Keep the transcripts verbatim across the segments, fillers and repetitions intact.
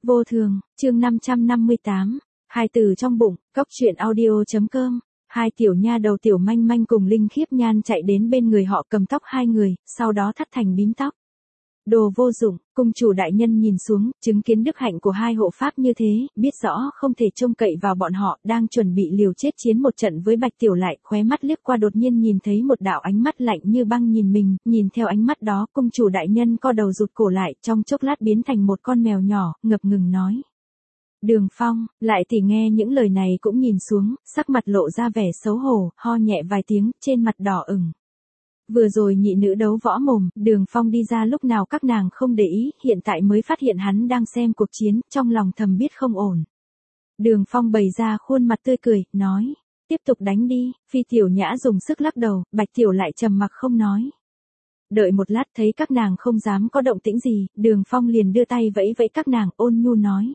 Vô thường, chương năm trăm năm mươi tám, hai từ trong bụng, cóc truyện audio.com. Hai tiểu nha đầu Tiểu Manh Manh cùng Linh Khiếp Nhan chạy đến bên người họ cầm tóc hai người, sau đó thắt thành bím tóc. Đồ vô dụng, cung chủ đại nhân nhìn xuống, chứng kiến đức hạnh của hai hộ pháp như thế, biết rõ không thể trông cậy vào bọn họ, đang chuẩn bị liều chết chiến một trận với Bạch Tiểu Lại, khóe mắt liếc qua đột nhiên nhìn thấy một đạo ánh mắt lạnh như băng nhìn mình, nhìn theo ánh mắt đó, cung chủ đại nhân co đầu rụt cổ lại, trong chốc lát biến thành một con mèo nhỏ, ngập ngừng nói. Đường Phong, lại thì nghe những lời này cũng nhìn xuống, sắc mặt lộ ra vẻ xấu hổ, ho nhẹ vài tiếng, trên mặt đỏ ửng. Vừa rồi nhị nữ đấu võ mồm, Đường Phong đi ra lúc nào các nàng không để ý, hiện tại mới phát hiện hắn đang xem cuộc chiến, trong lòng thầm biết không ổn. Đường Phong bày ra khuôn mặt tươi cười, nói, tiếp tục đánh đi, Phi Tiểu Nhã dùng sức lắc đầu, Bạch Tiểu lại trầm mặc không nói. Đợi một lát thấy các nàng không dám có động tĩnh gì, Đường Phong liền đưa tay vẫy vẫy các nàng, ôn nhu nói.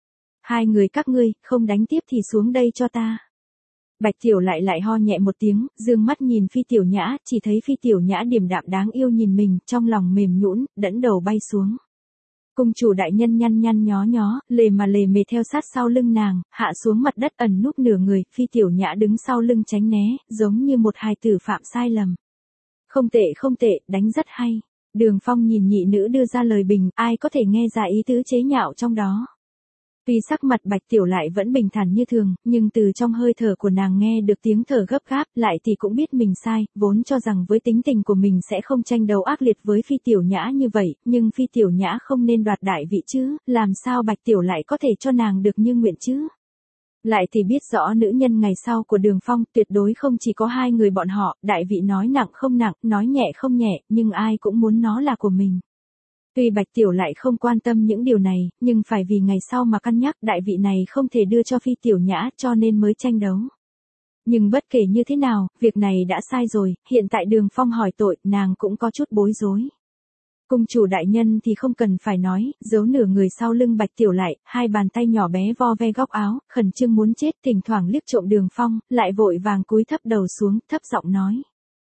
Hai người các ngươi, không đánh tiếp thì xuống đây cho ta. Bạch Tiểu lại lại ho nhẹ một tiếng, dương mắt nhìn Phi Tiểu Nhã, chỉ thấy Phi Tiểu Nhã điềm đạm đáng yêu nhìn mình, trong lòng mềm nhũn, đẫn đầu bay xuống. Cung chủ đại nhân nhăn nhăn nhó nhó, lề mà lề mề theo sát sau lưng nàng, hạ xuống mặt đất ẩn núp nửa người, Phi Tiểu Nhã đứng sau lưng tránh né, giống như một hài tử phạm sai lầm. Không tệ không tệ, đánh rất hay. Đường Phong nhìn nhị nữ đưa ra lời bình, ai có thể nghe ra ý tứ chế nhạo trong đó. Tuy sắc mặt Bạch Tiểu lại vẫn bình thản như thường, nhưng từ trong hơi thở của nàng nghe được tiếng thở gấp gáp, lại thì cũng biết mình sai, vốn cho rằng với tính tình của mình sẽ không tranh đấu ác liệt với Phi Tiểu Nhã như vậy, nhưng Phi Tiểu Nhã không nên đoạt đại vị chứ, làm sao Bạch Tiểu lại có thể cho nàng được như nguyện chứ? Lại thì biết rõ nữ nhân ngày sau của Đường Phong tuyệt đối không chỉ có hai người bọn họ, đại vị nói nặng không nặng, nói nhẹ không nhẹ, nhưng ai cũng muốn nó là của mình. Tuy Bạch Tiểu lại không quan tâm những điều này, nhưng phải vì ngày sau mà cân nhắc, đại vị này không thể đưa cho Phi Tiểu Nhã cho nên mới tranh đấu. Nhưng bất kể như thế nào, việc này đã sai rồi, hiện tại Đường Phong hỏi tội, nàng cũng có chút bối rối. Cung chủ đại nhân thì không cần phải nói, giấu nửa người sau lưng Bạch Tiểu lại, hai bàn tay nhỏ bé vo ve góc áo, khẩn trương muốn chết, thỉnh thoảng liếc trộm Đường Phong, lại vội vàng cúi thấp đầu xuống, thấp giọng nói.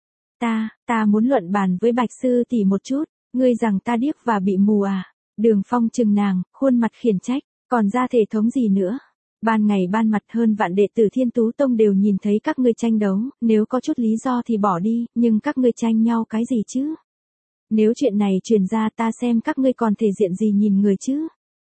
Ta, ta muốn luận bàn với Bạch sư tỷ một chút. Ngươi rằng ta điếc và bị mù à? Đường Phong chừng nàng, khuôn mặt khiển trách, còn ra thể thống gì nữa? Ban ngày ban mặt hơn vạn đệ tử Thiên Tú Tông đều nhìn thấy các ngươi tranh đấu, nếu có chút lý do thì bỏ đi, nhưng các ngươi tranh nhau cái gì chứ? Nếu chuyện này truyền ra ta xem các ngươi còn thể diện gì nhìn người chứ?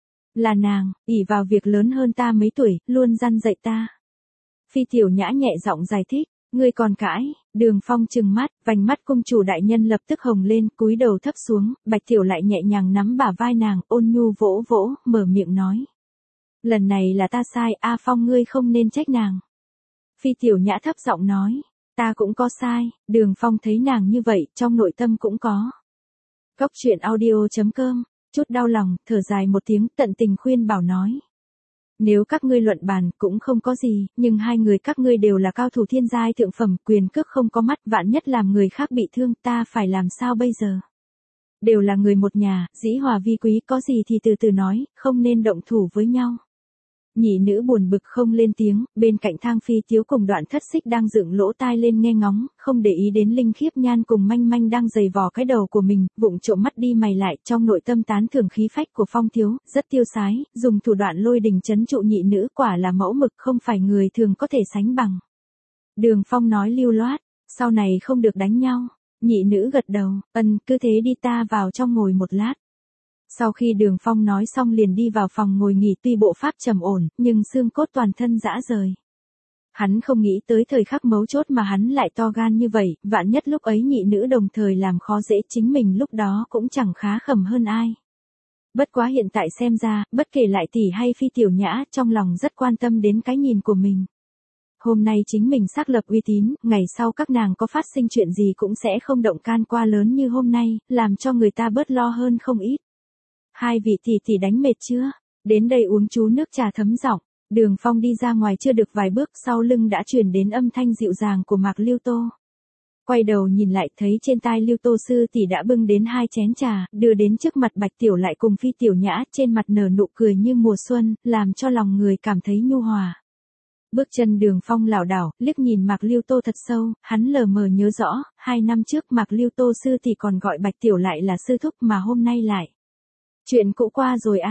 Là nàng, ỷ vào việc lớn hơn ta mấy tuổi, luôn răn dạy ta. Phi Tiểu Nhã nhẹ giọng giải thích. Ngươi còn cãi, Đường Phong trừng mắt, vành mắt cung chủ đại nhân lập tức hồng lên, cúi đầu thấp xuống, Bạch Tiểu lại nhẹ nhàng nắm bả vai nàng, ôn nhu vỗ vỗ, mở miệng nói. Lần này là ta sai, A Phong ngươi không nên trách nàng. Phi Tiểu Nhã thấp giọng nói, ta cũng có sai, Đường Phong thấy nàng như vậy, trong nội tâm cũng có. Cóc truyện audio.com, chút đau lòng, thở dài một tiếng, tận tình khuyên bảo nói. Nếu các ngươi luận bàn cũng không có gì, nhưng hai người các ngươi đều là cao thủ thiên giai thượng phẩm, quyền cước không có mắt, vạn nhất làm người khác bị thương, ta phải làm sao bây giờ? Đều là người một nhà, dĩ hòa vi quý, có gì thì từ từ nói, không nên động thủ với nhau. Nhị nữ buồn bực không lên tiếng, bên cạnh Thang Phi Tiếu cùng Đoạn Thất Xích đang dựng lỗ tai lên nghe ngóng, không để ý đến Linh Khiếp Nhan cùng Manh Manh đang giày vò cái đầu của mình, vụng trộm mắt đi mày lại, trong nội tâm tán thưởng khí phách của Phong Thiếu, rất tiêu sái, dùng thủ đoạn lôi đình trấn trụ nhị nữ, quả là mẫu mực, không phải người thường có thể sánh bằng. Đường Phong nói lưu loát, sau này không được đánh nhau. Nhị nữ gật đầu, ân, cứ thế đi, ta vào trong ngồi một lát. Sau khi Đường Phong nói xong liền đi vào phòng ngồi nghỉ, tuy bộ pháp trầm ổn, nhưng xương cốt toàn thân rã rời. Hắn không nghĩ tới thời khắc mấu chốt mà hắn lại to gan như vậy, vạn nhất lúc ấy nhị nữ đồng thời làm khó dễ chính mình, lúc đó cũng chẳng khá khẩm hơn ai. Bất quá hiện tại xem ra, bất kể lại tỷ hay Phi Tiểu Nhã, trong lòng rất quan tâm đến cái nhìn của mình. Hôm nay chính mình xác lập uy tín, ngày sau các nàng có phát sinh chuyện gì cũng sẽ không động can qua lớn như hôm nay, làm cho người ta bớt lo hơn không ít. Hai vị tỷ tỷ đánh mệt chưa? Đến đây uống chú nước trà thấm giọng. Đường Phong đi ra ngoài chưa được vài bước, sau lưng đã truyền đến âm thanh dịu dàng của Mạc Lưu Tô. Quay đầu nhìn lại thấy trên tai Lưu Tô sư tỷ đã bưng đến hai chén trà, đưa đến trước mặt Bạch Tiểu lại cùng Phi Tiểu Nhã, trên mặt nở nụ cười như mùa xuân, làm cho lòng người cảm thấy nhu hòa. Bước chân Đường Phong lảo đảo, liếc nhìn Mạc Lưu Tô thật sâu, hắn lờ mờ nhớ rõ, hai năm trước Mạc Lưu Tô sư tỷ còn gọi Bạch Tiểu lại là sư thúc mà hôm nay lại. Chuyện cũ qua rồi a.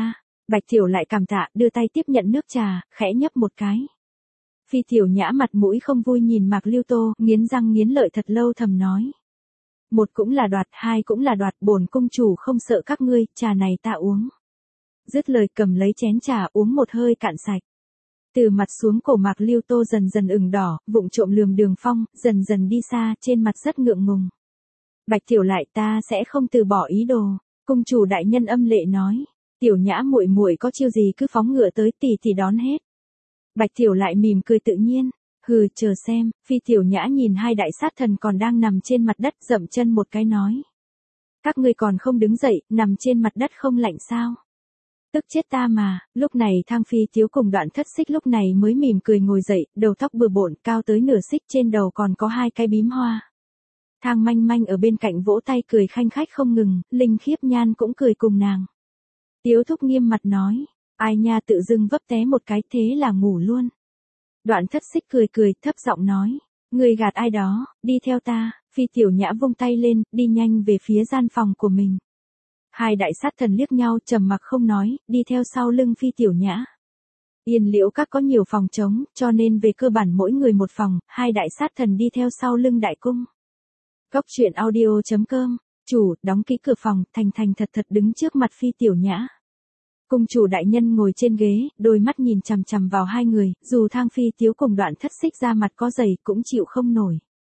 Bạch Tiểu lại cảm tạ, đưa tay tiếp nhận nước trà, khẽ nhấp một cái. Phi Tiểu Nhã mặt mũi không vui nhìn Mạc Lưu Tô, nghiến răng nghiến lợi thật lâu thầm nói. Một cũng là đoạt, hai cũng là đoạt, bổn cung chủ không sợ các ngươi, trà này ta uống. Dứt lời cầm lấy chén trà uống một hơi cạn sạch. Từ mặt xuống cổ Mạc Lưu Tô dần dần ửng đỏ, vụng trộm lườm Đường Phong, dần dần đi xa, trên mặt rất ngượng ngùng. Bạch Tiểu lại ta sẽ không từ bỏ ý đồ, cung chủ đại nhân âm lệ nói. Tiểu Nhã muội muội có chiêu gì cứ phóng ngựa tới tỷ tỷ đón hết. Bạch Tiểu lại mỉm cười tự nhiên, hừ chờ xem, Phi Tiểu Nhã nhìn hai đại sát thần còn đang nằm trên mặt đất dậm chân một cái nói. Các ngươi còn không đứng dậy, nằm trên mặt đất không lạnh sao? Tức chết ta mà, lúc này Thang Phi Tiếu cùng Đoạn Thất Xích lúc này mới mỉm cười ngồi dậy, đầu tóc bừa bộn, cao tới nửa xích, trên đầu còn có hai cái bím hoa. Thang Manh Manh ở bên cạnh vỗ tay cười khanh khách không ngừng, Linh Khiếp Nhan cũng cười cùng nàng. Tiếu thúc nghiêm mặt nói, ai nha tự dưng vấp té một cái thế là ngủ luôn. Đoạn Thất Xích cười cười, thấp giọng nói, người gạt ai đó, đi theo ta. Phi Tiểu Nhã vung tay lên, đi nhanh về phía gian phòng của mình. Hai đại sát thần liếc nhau trầm mặc không nói, đi theo sau lưng Phi Tiểu Nhã. Yên Liễu Các có nhiều phòng trống, cho nên về cơ bản mỗi người một phòng, hai đại sát thần đi theo sau lưng đại cung. Góc truyện audio chấm com, chủ, đóng kỹ cửa phòng, thành thành thật thật đứng trước mặt Phi Tiểu Nhã. Cung chủ đại nhân ngồi trên ghế, đôi mắt nhìn chằm chằm vào hai người, dù Thang Phi Tiếu cùng Đoạn Thất Xích ra mặt có dày cũng chịu không nổi.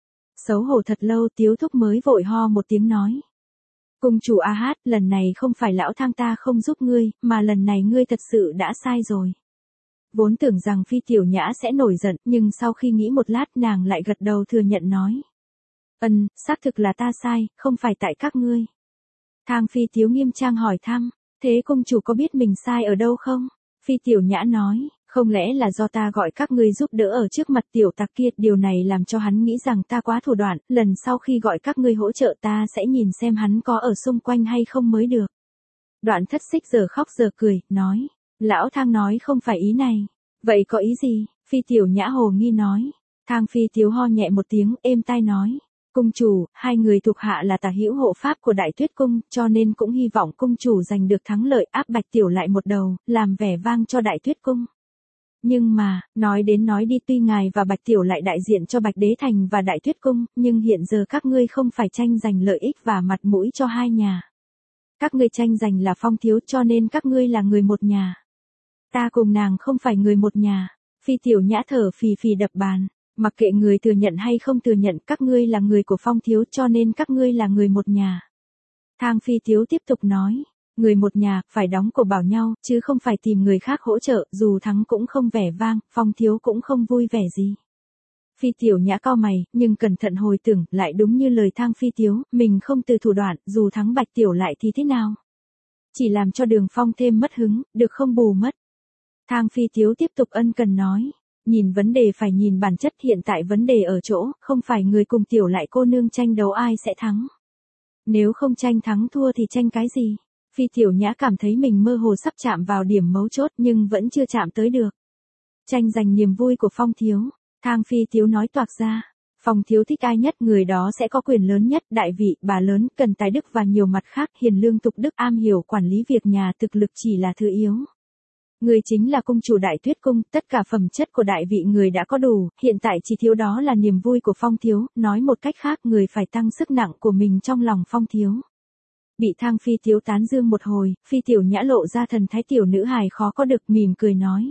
Xấu hổ thật lâu Tiếu thúc mới vội ho một tiếng nói. Cung chủ A Hát, lần này không phải lão Thang ta không giúp ngươi, mà lần này ngươi thật sự đã sai rồi. Vốn tưởng rằng Phi Tiểu Nhã sẽ nổi giận, nhưng sau khi nghĩ một lát nàng lại gật đầu thừa nhận nói. Ừm, xác thực là ta sai, không phải tại các ngươi. Thang Phi Tiếu nghiêm trang hỏi thăm, thế cung chủ có biết mình sai ở đâu không? Phi Tiểu Nhã nói, không lẽ là do ta gọi các ngươi giúp đỡ ở trước mặt tiểu tặc kia, điều này làm cho hắn nghĩ rằng ta quá thủ đoạn, lần sau khi gọi các ngươi hỗ trợ ta sẽ nhìn xem hắn có ở xung quanh hay không mới được. Đoạn Thất Xích giờ khóc giờ cười, nói, lão Thang nói không phải ý này. Vậy có ý gì? Phi Tiểu Nhã hồ nghi nói. Thang Phi Tiếu ho nhẹ một tiếng, êm tai nói. Cung chủ, hai người thuộc hạ là tả hữu hộ pháp của Đại Tuyết Cung, cho nên cũng hy vọng cung chủ giành được thắng lợi, áp Bạch Tiểu lại một đầu, làm vẻ vang cho Đại Tuyết Cung. Nhưng mà, nói đến nói đi tuy ngài và Bạch Tiểu lại đại diện cho Bạch Đế Thành và Đại Tuyết Cung, nhưng hiện giờ các ngươi không phải tranh giành lợi ích và mặt mũi cho hai nhà. Các ngươi tranh giành là Phong Thiếu cho nên các ngươi là người một nhà. Ta cùng nàng không phải người một nhà. Phi Tiểu Nhã thở phì phì đập bàn. Mặc kệ người thừa nhận hay không thừa nhận, các ngươi là người của Phong Thiếu cho nên các ngươi là người một nhà. Thang Phi Tiếu tiếp tục nói, người một nhà, phải đóng cổ bảo nhau, chứ không phải tìm người khác hỗ trợ, dù thắng cũng không vẻ vang, Phong Thiếu cũng không vui vẻ gì. Phi Tiểu Nhã cau mày, nhưng cẩn thận hồi tưởng, lại đúng như lời Thang Phi Tiếu, mình không từ thủ đoạn, dù thắng Bạch Tiểu lại thì thế nào? Chỉ làm cho Đường Phong thêm mất hứng, được không bù mất. Thang Phi Tiếu tiếp tục ân cần nói. Nhìn vấn đề phải nhìn bản chất, hiện tại vấn đề ở chỗ, không phải người cùng Tiểu lại cô nương tranh đấu ai sẽ thắng. Nếu không tranh thắng thua thì tranh cái gì? Phi Tiểu Nhã cảm thấy mình mơ hồ sắp chạm vào điểm mấu chốt nhưng vẫn chưa chạm tới được. Tranh giành niềm vui của Phong Thiếu. Thang Phi Tiếu nói toạc ra. Phong Thiếu thích ai nhất, người đó sẽ có quyền lớn nhất, đại vị, bà lớn, cần tài đức và nhiều mặt khác, hiền lương tục đức, am hiểu quản lý việc nhà, thực lực chỉ là thứ yếu. Người chính là cung chủ Đại Tuyết Cung, tất cả phẩm chất của đại vị người đã có đủ, hiện tại chỉ thiếu đó là niềm vui của Phong Thiếu, nói một cách khác người phải tăng sức nặng của mình trong lòng Phong Thiếu. Bị Thang Phi Tiếu tán dương một hồi, Phi Tiểu Nhã lộ ra thần thái tiểu nữ hài khó có được, mỉm cười nói.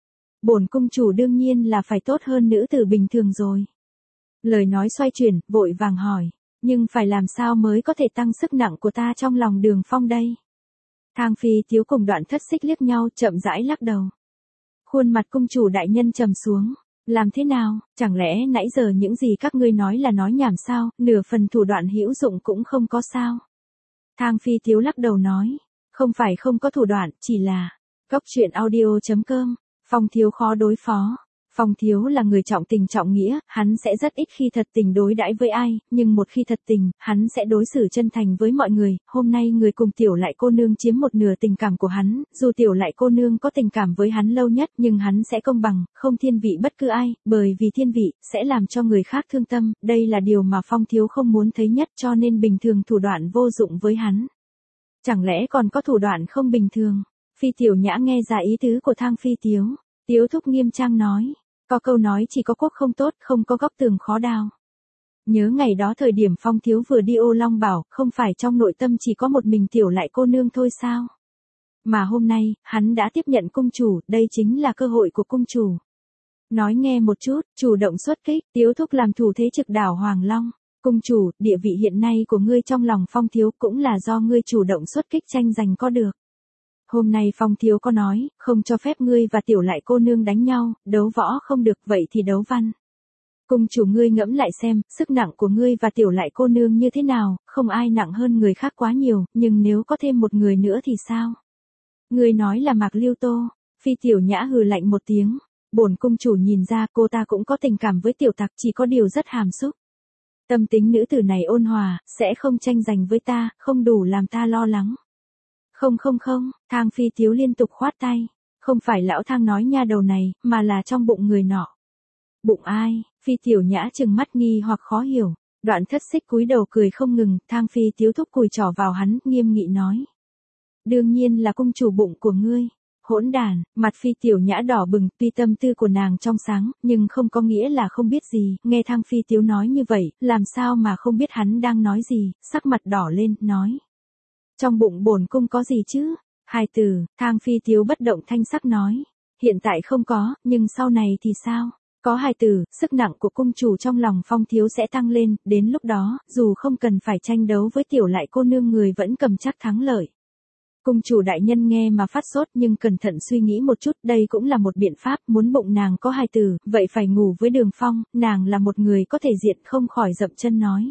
Bổn cung chủ đương nhiên là phải tốt hơn nữ tử bình thường rồi. Lời nói xoay chuyển, vội vàng hỏi, nhưng phải làm sao mới có thể tăng sức nặng của ta trong lòng Đường Phong đây? Thang Phi Tiếu cùng Đoạn Thất Xích liếc nhau, chậm rãi lắc đầu. Khuôn mặt cung chủ đại nhân trầm xuống. Làm thế nào, chẳng lẽ nãy giờ những gì các ngươi nói là nói nhảm sao, nửa phần thủ đoạn hữu dụng cũng không có sao? Thang Phi Tiếu lắc đầu nói. Không phải không có thủ đoạn, chỉ là. Góc truyện audio chấm com, Phong Thiếu khó đối phó. Phong Thiếu là người trọng tình trọng nghĩa, hắn sẽ rất ít khi thật tình đối đãi với ai, nhưng một khi thật tình, hắn sẽ đối xử chân thành với mọi người. Hôm nay người cùng Tiểu lại cô nương chiếm một nửa tình cảm của hắn, dù Tiểu lại cô nương có tình cảm với hắn lâu nhất, nhưng hắn sẽ công bằng, không thiên vị bất cứ ai, bởi vì thiên vị sẽ làm cho người khác thương tâm, đây là điều mà Phong Thiếu không muốn thấy nhất, cho nên bình thường thủ đoạn vô dụng với hắn. Chẳng lẽ còn có thủ đoạn không bình thường? Phi Tiểu Nhã nghe ra ý tứ của Thang Phi Tiếu. Tiếu thúc nghiêm trang nói. Có câu nói chỉ có quốc không tốt, không có góc tường khó đào. Nhớ ngày đó thời điểm Phong Thiếu vừa đi Ô Long Bảo, không phải trong nội tâm chỉ có một mình Tiểu Lại cô nương thôi sao? Mà hôm nay, hắn đã tiếp nhận cung chủ, đây chính là cơ hội của cung chủ. Nói nghe một chút, chủ động xuất kích, Tiếu thúc làm thủ thế trực đảo Hoàng Long. Cung chủ, địa vị hiện nay của ngươi trong lòng Phong Thiếu cũng là do ngươi chủ động xuất kích tranh giành có được. Hôm nay Phong Thiếu có nói, không cho phép ngươi và Tiểu Lại cô nương đánh nhau, đấu võ không được, vậy thì đấu văn. Cung chủ ngươi ngẫm lại xem, sức nặng của ngươi và Tiểu Lại cô nương như thế nào, không ai nặng hơn người khác quá nhiều, nhưng nếu có thêm một người nữa thì sao? Ngươi nói là Mạc Lưu Tô. Phi Tiểu Nhã hừ lạnh một tiếng. Bổn cung chủ nhìn ra cô ta cũng có tình cảm với Tiểu Tặc, chỉ có điều rất hàm xúc. Tâm tính nữ tử này ôn hòa, sẽ không tranh giành với ta, không đủ làm ta lo lắng. Không không không, Thang Phi Tiếu liên tục khoát tay. Không phải lão Thang nói nha đầu này, mà là trong bụng người nọ. Bụng ai? Phi Tiểu Nhã trừng mắt nghi hoặc khó hiểu. Đoạn Thất Xích cúi đầu cười không ngừng, Thang Phi Tiếu thúc cùi trỏ vào hắn, nghiêm nghị nói. Đương nhiên là cung chủ bụng của ngươi. Hỗn đàn, mặt Phi Tiểu Nhã đỏ bừng, tuy tâm tư của nàng trong sáng, nhưng không có nghĩa là không biết gì, nghe Thang Phi Tiếu nói như vậy, làm sao mà không biết hắn đang nói gì, sắc mặt đỏ lên, nói. Trong bụng bổn cung có gì chứ? Hai từ, Thang Phi Tiếu bất động thanh sắc nói. Hiện tại không có, nhưng sau này thì sao? Có hai từ, sức nặng của cung chủ trong lòng Phong Thiếu sẽ tăng lên, đến lúc đó, dù không cần phải tranh đấu với Tiểu Lại cô nương người vẫn cầm chắc thắng lợi. Cung chủ đại nhân nghe mà phát sốt nhưng cẩn thận suy nghĩ một chút, đây cũng là một biện pháp, muốn bụng nàng có hai từ, vậy phải ngủ với Đường Phong, nàng là một người có thể diện không khỏi dậm chân nói.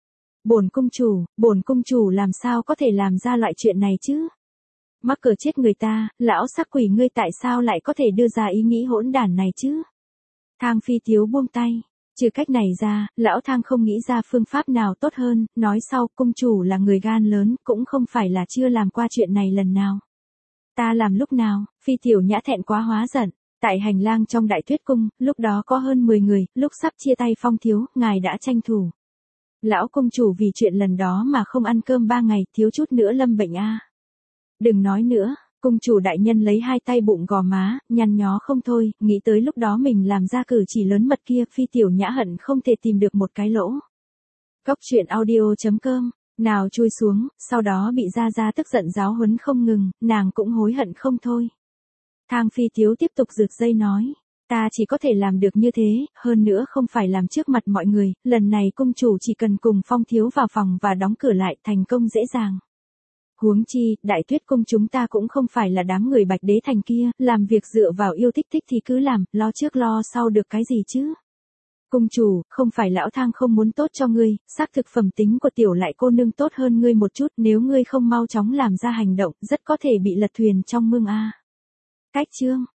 Bổn cung chủ, bổn cung chủ làm sao có thể làm ra loại chuyện này chứ? Mắc cờ chết người ta, lão sắc quỷ ngươi tại sao lại có thể đưa ra ý nghĩ hỗn đản này chứ? Thang Phi Tiếu buông tay. Trừ cách này ra, lão Thang không nghĩ ra phương pháp nào tốt hơn, nói sau, cung chủ là người gan lớn, cũng không phải là chưa làm qua chuyện này lần nào. Ta làm lúc nào? Phi Tiểu Nhã thẹn quá hóa giận. Tại hành lang trong Đại Tuyết Cung, lúc đó có hơn mười người, lúc sắp chia tay Phong Thiếu, ngài đã tranh thủ. Lão cung chủ vì chuyện lần đó mà không ăn cơm ba ngày, thiếu chút nữa lâm bệnh a. Đừng nói nữa. Cung chủ đại nhân lấy hai tay bụng gò má, nhăn nhó không thôi, nghĩ tới lúc đó mình làm ra cử chỉ lớn mật kia, Phi Tiểu Nhã hận không thể tìm được một cái lỗ. Góc truyện audio chấm com, nào chui xuống, sau đó bị Gia Gia tức giận giáo huấn không ngừng, nàng cũng hối hận không thôi. Thang Phi Tiếu tiếp tục rực dây nói, ta chỉ có thể làm được như thế, hơn nữa không phải làm trước mặt mọi người, lần này cung chủ chỉ cần cùng Phong Thiếu vào phòng và đóng cửa lại, thành công dễ dàng. Huống chi, Đại Tuyết Cung chúng ta cũng không phải là đám người Bạch Đế Thành kia, làm việc dựa vào yêu thích thích thì cứ làm, lo trước lo sau được cái gì chứ? Cung chủ, không phải lão Thang không muốn tốt cho ngươi, xác thực phẩm tính của Tiểu Lại cô nương tốt hơn ngươi một chút, nếu ngươi không mau chóng làm ra hành động, rất có thể bị lật thuyền trong mương a. Cách chương